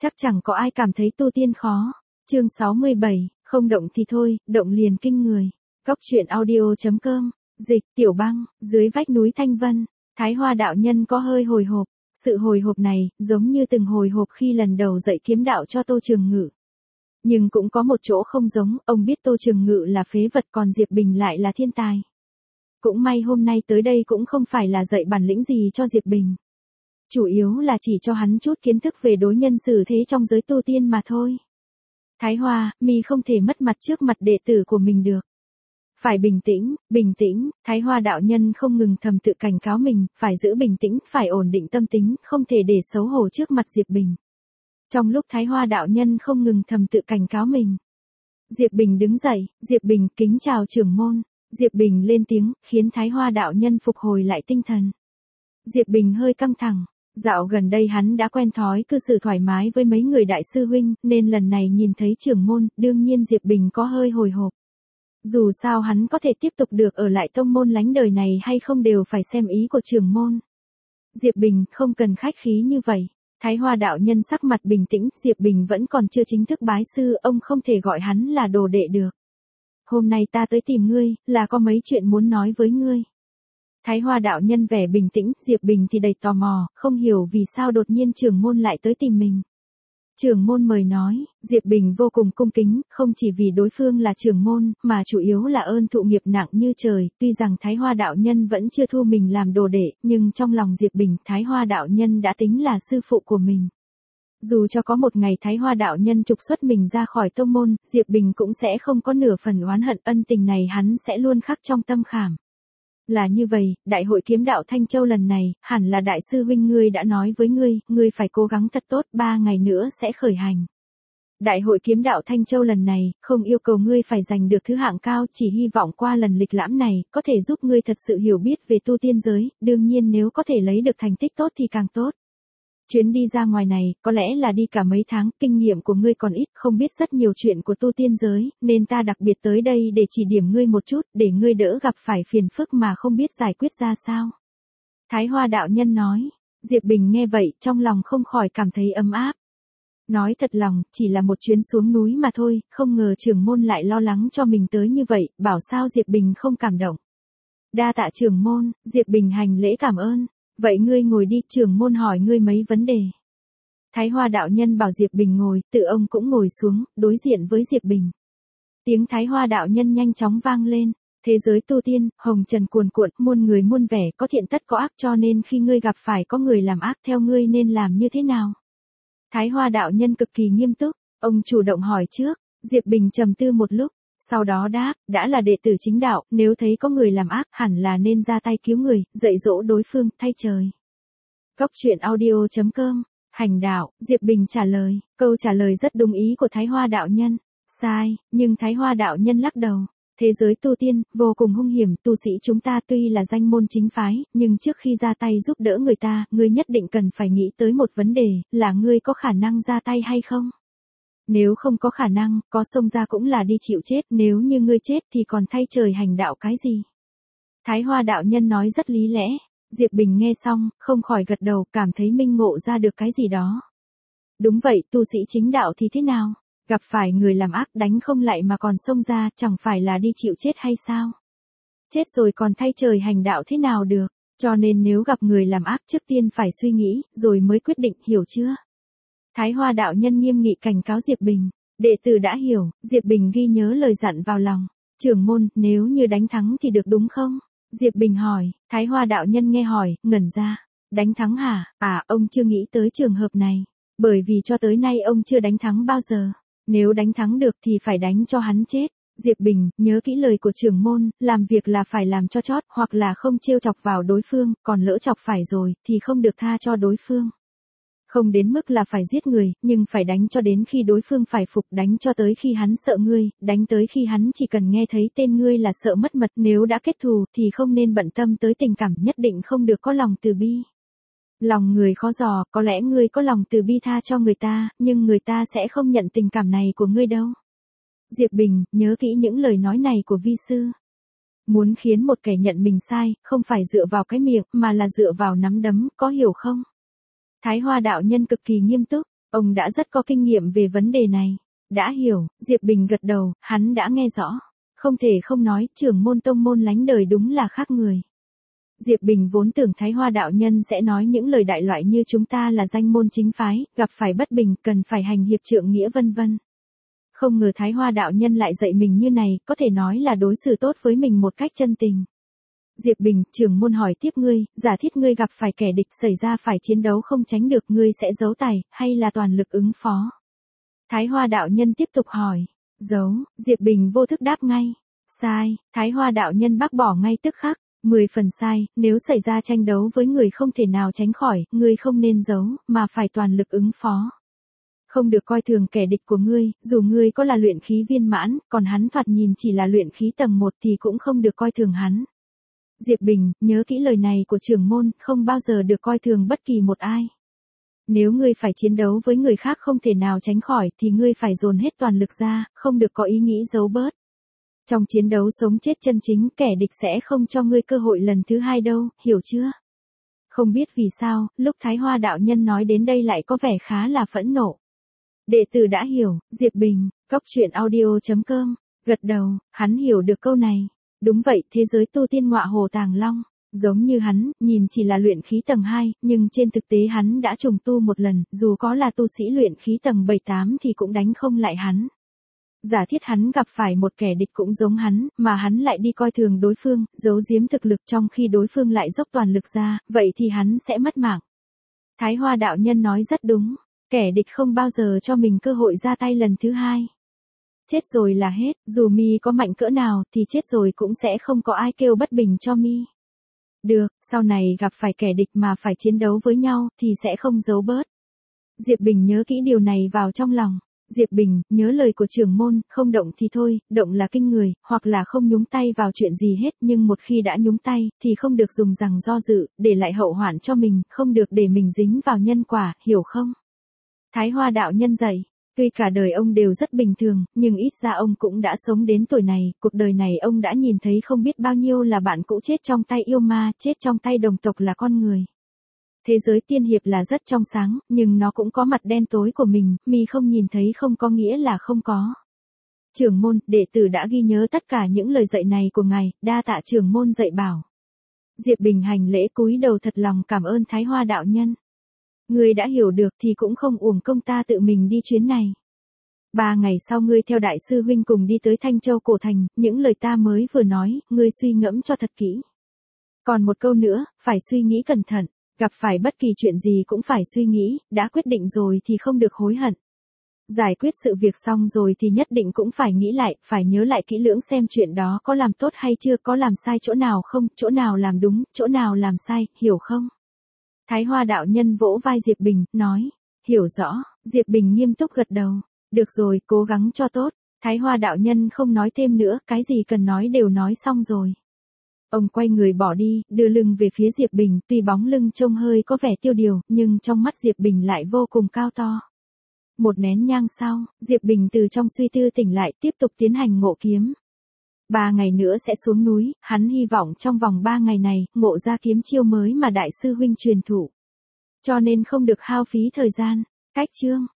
Chắc chẳng có ai cảm thấy tu tiên khó. Chương 67, không động thì thôi, động liền kinh người. Góc truyện audio.com, dịch, Tiểu Băng, dưới vách núi Thanh Vân, Thái Hoa đạo nhân có hơi hồi hộp. Sự hồi hộp này, giống như từng hồi hộp khi lần đầu dạy kiếm đạo cho Tô Trường Ngự. Nhưng cũng có một chỗ không giống, ông biết Tô Trường Ngự là phế vật còn Diệp Bình lại là thiên tài. Cũng may hôm nay tới đây cũng không phải là dạy bản lĩnh gì cho Diệp Bình. Chủ yếu là chỉ cho hắn chút kiến thức về đối nhân xử thế trong giới tu tiên mà thôi. Thái Hoa, mi không thể mất mặt trước mặt đệ tử của mình được. Phải bình tĩnh, Thái Hoa đạo nhân không ngừng thầm tự cảnh cáo mình, phải giữ bình tĩnh, phải ổn định tâm tính, không thể để xấu hổ trước mặt Diệp Bình. Trong lúc Thái Hoa đạo nhân không ngừng thầm tự cảnh cáo mình, Diệp Bình đứng dậy, Diệp Bình kính chào trưởng môn. Diệp Bình lên tiếng, khiến Thái Hoa đạo nhân phục hồi lại tinh thần. Diệp Bình hơi căng thẳng. Dạo gần đây hắn đã quen thói cư xử thoải mái với mấy người đại sư huynh, nên lần này nhìn thấy trưởng môn, đương nhiên Diệp Bình có hơi hồi hộp. Dù sao hắn có thể tiếp tục được ở lại tông môn lánh đời này hay không đều phải xem ý của trưởng môn. Diệp Bình, không cần khách khí như vậy. Thái Hoa đạo nhân sắc mặt bình tĩnh, Diệp Bình vẫn còn chưa chính thức bái sư, ông không thể gọi hắn là đồ đệ được. Hôm nay ta tới tìm ngươi, là có mấy chuyện muốn nói với ngươi. Thái Hoa đạo nhân vẻ bình tĩnh, Diệp Bình thì đầy tò mò, không hiểu vì sao đột nhiên trưởng môn lại tới tìm mình. Trưởng môn mời nói, Diệp Bình vô cùng cung kính, không chỉ vì đối phương là trưởng môn, mà chủ yếu là ơn thụ nghiệp nặng như trời, tuy rằng Thái Hoa đạo nhân vẫn chưa thu mình làm đồ đệ, nhưng trong lòng Diệp Bình, Thái Hoa đạo nhân đã tính là sư phụ của mình. Dù cho có một ngày Thái Hoa đạo nhân trục xuất mình ra khỏi tông môn, Diệp Bình cũng sẽ không có nửa phần oán hận, ân tình này hắn sẽ luôn khắc trong tâm khảm. Là như vậy, Đại hội kiếm đạo Thanh Châu lần này, hẳn là đại sư huynh ngươi đã nói với ngươi phải cố gắng thật tốt, 3 ngày nữa sẽ khởi hành. Đại hội kiếm đạo Thanh Châu lần này, không yêu cầu ngươi phải giành được thứ hạng cao, chỉ hy vọng qua lần lịch lãm này, có thể giúp ngươi thật sự hiểu biết về tu tiên giới, đương nhiên nếu có thể lấy được thành tích tốt thì càng tốt. Chuyến đi ra ngoài này, có lẽ là đi cả mấy tháng, kinh nghiệm của ngươi còn ít, không biết rất nhiều chuyện của tu tiên giới, nên ta đặc biệt tới đây để chỉ điểm ngươi một chút, để ngươi đỡ gặp phải phiền phức mà không biết giải quyết ra sao. Thái Hoa đạo nhân nói. Diệp Bình nghe vậy, trong lòng không khỏi cảm thấy ấm áp. Nói thật lòng, chỉ là một chuyến xuống núi mà thôi, không ngờ trưởng môn lại lo lắng cho mình tới như vậy, bảo sao Diệp Bình không cảm động. Đa tạ trưởng môn, Diệp Bình hành lễ cảm ơn. Vậy ngươi ngồi đi, trưởng môn hỏi ngươi mấy vấn đề. Thái Hoa đạo nhân bảo Diệp Bình ngồi, tự ông cũng ngồi xuống, đối diện với Diệp Bình. Tiếng Thái Hoa đạo nhân nhanh chóng vang lên. Thế giới tu tiên, hồng trần cuồn cuộn, muôn người muôn vẻ, có thiện tất có ác, cho nên khi ngươi gặp phải có người làm ác theo ngươi nên làm như thế nào? Thái Hoa đạo nhân cực kỳ nghiêm túc, ông chủ động hỏi trước. Diệp Bình trầm tư một lúc. Sau đó đáp, đã là đệ tử chính đạo, nếu thấy có người làm ác, hẳn là nên ra tay cứu người, dạy dỗ đối phương, thay trời. Góc truyện audio.com, hành đạo, Diệp Bình trả lời, câu trả lời rất đúng ý của Thái Hoa đạo nhân. Sai, nhưng Thái Hoa đạo nhân lắc đầu. Thế giới tu tiên, vô cùng hung hiểm, tu sĩ chúng ta tuy là danh môn chính phái, nhưng trước khi ra tay giúp đỡ người ta, ngươi nhất định cần phải nghĩ tới một vấn đề, là ngươi có khả năng ra tay hay không? Nếu không có khả năng, có xông ra cũng là đi chịu chết, nếu như ngươi chết thì còn thay trời hành đạo cái gì? Thái Hoa đạo nhân nói rất lý lẽ. Diệp Bình nghe xong, không khỏi gật đầu, cảm thấy minh ngộ ra được cái gì đó. Đúng vậy, tu sĩ chính đạo thì thế nào? Gặp phải người làm ác đánh không lại mà còn xông ra, chẳng phải là đi chịu chết hay sao? Chết rồi còn thay trời hành đạo thế nào được? Cho nên nếu gặp người làm ác trước tiên phải suy nghĩ, rồi mới quyết định, hiểu chưa? Thái Hoa đạo nhân nghiêm nghị cảnh cáo Diệp Bình. Đệ tử đã hiểu, Diệp Bình ghi nhớ lời dặn vào lòng. Trưởng môn, nếu như đánh thắng thì được đúng không? Diệp Bình hỏi. Thái Hoa đạo nhân nghe hỏi, ngẩn ra. Đánh thắng hả? À, ông chưa nghĩ tới trường hợp này. Bởi vì cho tới nay ông chưa đánh thắng bao giờ. Nếu đánh thắng được thì phải đánh cho hắn chết. Diệp Bình, nhớ kỹ lời của trưởng môn, làm việc là phải làm cho chót, hoặc là không trêu chọc vào đối phương, còn lỡ chọc phải rồi, thì không được tha cho đối phương. Không đến mức là phải giết người, nhưng phải đánh cho đến khi đối phương phải phục, đánh cho tới khi hắn sợ ngươi, đánh tới khi hắn chỉ cần nghe thấy tên ngươi là sợ mất mật, nếu đã kết thù thì không nên bận tâm tới tình cảm, nhất định không được có lòng từ bi. Lòng người khó dò, có lẽ ngươi có lòng từ bi tha cho người ta, nhưng người ta sẽ không nhận tình cảm này của ngươi đâu. Diệp Bình, nhớ kỹ những lời nói này của vi sư. Muốn khiến một kẻ nhận mình sai, không phải dựa vào cái miệng, mà là dựa vào nắm đấm, có hiểu không? Thái Hoa đạo nhân cực kỳ nghiêm túc. Ông đã rất có kinh nghiệm về vấn đề này. Đã hiểu, Diệp Bình gật đầu, hắn đã nghe rõ. Không thể không nói, trưởng môn tông môn lánh đời đúng là khác người. Diệp Bình vốn tưởng Thái Hoa đạo nhân sẽ nói những lời đại loại như chúng ta là danh môn chính phái, gặp phải bất bình, cần phải hành hiệp trượng nghĩa vân vân. Không ngờ Thái Hoa đạo nhân lại dạy mình như này, có thể nói là đối xử tốt với mình một cách chân tình. Diệp Bình, trưởng môn hỏi tiếp ngươi, giả thiết ngươi gặp phải kẻ địch xảy ra phải chiến đấu không tránh được, ngươi sẽ giấu tài, hay là toàn lực ứng phó? Thái Hoa đạo nhân tiếp tục hỏi. Giấu, Diệp Bình vô thức đáp ngay. Sai, Thái Hoa đạo nhân bác bỏ ngay tức khắc. 10 phần sai, nếu xảy ra tranh đấu với người không thể nào tránh khỏi, ngươi không nên giấu, mà phải toàn lực ứng phó. Không được coi thường kẻ địch của ngươi, dù ngươi có là luyện khí viên mãn, còn hắn thoạt nhìn chỉ là luyện khí tầng 1 thì cũng không được coi thường hắn. Diệp Bình, nhớ kỹ lời này của trưởng môn, không bao giờ được coi thường bất kỳ một ai. Nếu ngươi phải chiến đấu với người khác không thể nào tránh khỏi thì ngươi phải dồn hết toàn lực ra, không được có ý nghĩ giấu bớt. Trong chiến đấu sống chết chân chính, kẻ địch sẽ không cho ngươi cơ hội lần thứ hai đâu, hiểu chưa? Không biết vì sao, lúc Thái Hoa đạo nhân nói đến đây lại có vẻ khá là phẫn nộ. Đệ tử đã hiểu, Diệp Bình, coctruyện.audio.com, gật đầu, hắn hiểu được câu này. Đúng vậy, thế giới tu tiên ngọa hồ tàng long. Giống như hắn, nhìn chỉ là luyện khí tầng 2, nhưng trên thực tế hắn đã trùng tu một lần, dù có là tu sĩ luyện khí tầng 7-8 thì cũng đánh không lại hắn. Giả thiết hắn gặp phải một kẻ địch cũng giống hắn, mà hắn lại đi coi thường đối phương, giấu giếm thực lực trong khi đối phương lại dốc toàn lực ra, vậy thì hắn sẽ mất mạng. Thái Hoa đạo nhân nói rất đúng, kẻ địch không bao giờ cho mình cơ hội ra tay lần thứ hai. Chết rồi là hết, dù mi có mạnh cỡ nào thì chết rồi cũng sẽ không có ai kêu bất bình cho mi. Được, sau này gặp phải kẻ địch mà phải chiến đấu với nhau thì sẽ không giấu bớt. Diệp Bình nhớ kỹ điều này vào trong lòng. Diệp Bình, nhớ lời của trưởng môn, không động thì thôi, động là kinh người, hoặc là không nhúng tay vào chuyện gì hết, nhưng một khi đã nhúng tay, thì không được dùng rằng do dự, để lại hậu hoạn cho mình, không được để mình dính vào nhân quả, hiểu không? Thái Hoa đạo nhân dạy, tuy cả đời ông đều rất bình thường, nhưng ít ra ông cũng đã sống đến tuổi này, cuộc đời này ông đã nhìn thấy không biết bao nhiêu là bạn cũ chết trong tay yêu ma, chết trong tay đồng tộc là con người. Thế giới tiên hiệp là rất trong sáng, nhưng nó cũng có mặt đen tối của mình, mi không nhìn thấy không có nghĩa là không có. Trưởng môn, đệ tử đã ghi nhớ tất cả những lời dạy này của ngài, đa tạ trưởng môn dạy bảo. Diệp Bình hành lễ cúi đầu thật lòng cảm ơn Thái Hoa đạo nhân. Ngươi đã hiểu được thì cũng không uổng công ta tự mình đi chuyến này. 3 ngày sau ngươi theo đại sư huynh cùng đi tới Thanh Châu cổ thành, những lời ta mới vừa nói, ngươi suy ngẫm cho thật kỹ. Còn một câu nữa, phải suy nghĩ cẩn thận. Gặp phải bất kỳ chuyện gì cũng phải suy nghĩ, đã quyết định rồi thì không được hối hận. Giải quyết sự việc xong rồi thì nhất định cũng phải nghĩ lại, phải nhớ lại kỹ lưỡng xem chuyện đó có làm tốt hay chưa, có làm sai chỗ nào không, chỗ nào làm đúng, chỗ nào làm sai, hiểu không? Thái Hoa đạo nhân vỗ vai Diệp Bình, nói, hiểu rõ, Diệp Bình nghiêm túc gật đầu. Được rồi, cố gắng cho tốt. Thái Hoa đạo nhân không nói thêm nữa, cái gì cần nói đều nói xong rồi. Ông quay người bỏ đi, đưa lưng về phía Diệp Bình, tuy bóng lưng trông hơi có vẻ tiêu điều, nhưng trong mắt Diệp Bình lại vô cùng cao to. Một nén nhang sau, Diệp Bình từ trong suy tư tỉnh lại, tiếp tục tiến hành ngộ kiếm. 3 ngày nữa sẽ xuống núi, hắn hy vọng trong vòng 3 ngày này, ngộ ra kiếm chiêu mới mà đại sư huynh truyền thụ. Cho nên không được hao phí thời gian. Cách chương